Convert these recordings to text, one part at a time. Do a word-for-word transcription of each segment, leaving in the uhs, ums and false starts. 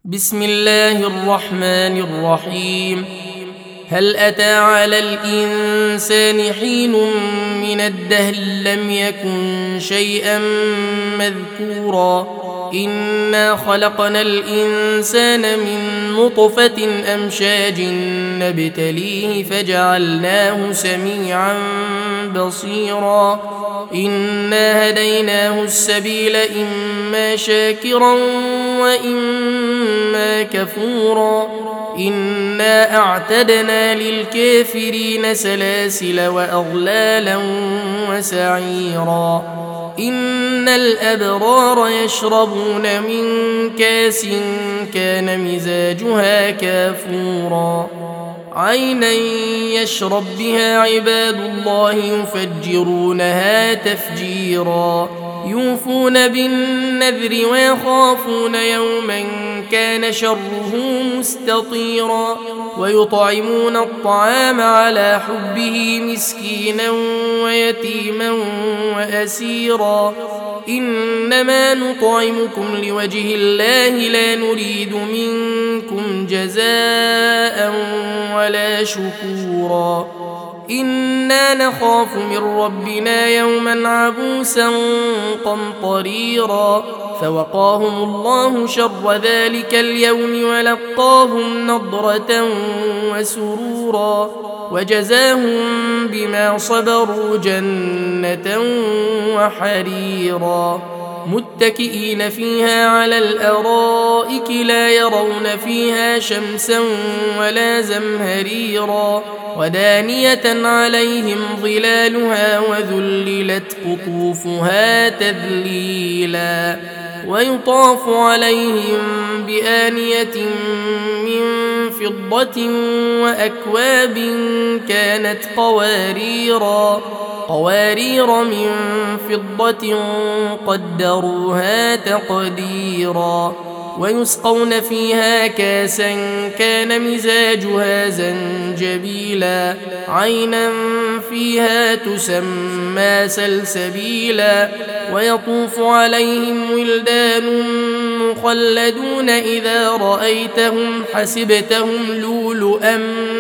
بسم الله الرحمن الرحيم. هل أتى على الإنسان حين من الدهر لم يكن شيئا مذكورا إنا خلقنا الإنسان من نطفة أمشاج نبتليه فجعلناه سميعا بصيرا إنا هديناه السبيل إما شاكرا وإما كفورا إنا أعتدنا للكافرين سلاسل وأغلالا وسعيرا إن الأبرار يشربون من كاس كان مزاجها كافورا عينا يشرب بها عباد الله يفجرونها تفجيرا يوفون بالنذر ويخافون يوما كان شره مستطيرا ويطعمون الطعام على حبه مسكينا ويتيما وأسيرا إنما نطعمكم لوجه الله لا نريد منكم جزاء ولا شكورا إنا نخاف من ربنا يوما عبوسا قمطريرا فوقاهم الله شر ذلك اليوم ولقاهم نضرة وسرورا وجزاهم بما صبروا جنة وحريرا متكئين فيها على الأرائك لا يرون فيها شمسا ولا زمهريرا ودانية عليهم ظلالها وذللت قطوفها تذليلا ويطاف عليهم بآنية من فضة وأكواب كانت قواريرا قوارير من فضة قدروها تقديرا ويسقون فيها كاسا كان مزاجها زنجبيلا عينا فيها تسمى سلسبيلا ويطوف عليهم ولدان مخلدون إذا رأيتهم حسبتهم لؤلؤا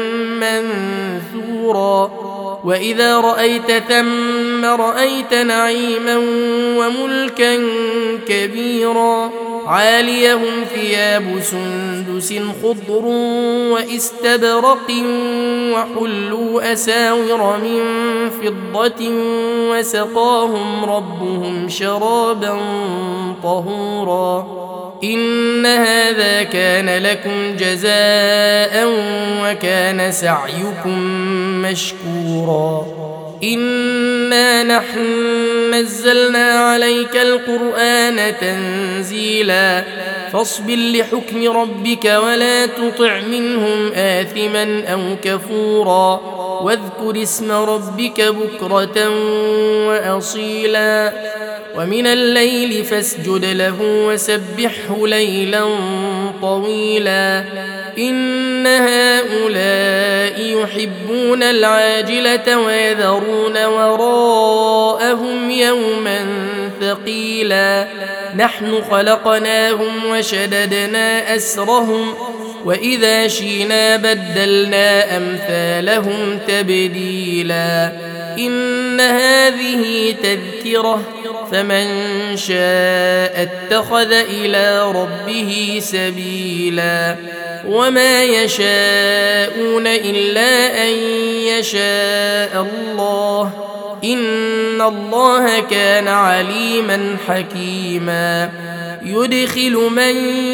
منثورا وإذا رأيت ثم رأيت نعيما وملكا كبيرا عاليهم ثياب سندس خضر واستبرق وحلوا أساور من فضة وسقاهم ربهم شرابا طهورا إن هذا كان لكم جزاء وكان سعيكم مشكورا إنا نحن نزلنا عليك القرآن تنزيلا فاصبر لحكم ربك ولا تطع منهم آثما أو كفورا واذكر اسم ربك بكرة وأصيلا ومن الليل فاسجد له وسبحه ليلا طويلا إن هؤلاء يحبون العاجلة ويذرون وراءهم يوما ثقيلا نحن خلقناهم وشددنا أسرهم وإذا شينا بدلنا أمثالهم تبديلا إن هذه تذكرة فمن شاء اتخذ إلى ربه سبيلا وما يشاءون إلا أن يشاء الله إن الله كان عليما حكيما يدخل من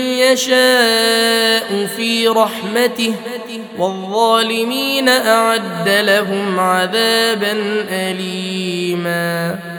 يشاء في رحمته والظالمين أعد لهم عذابا أليما.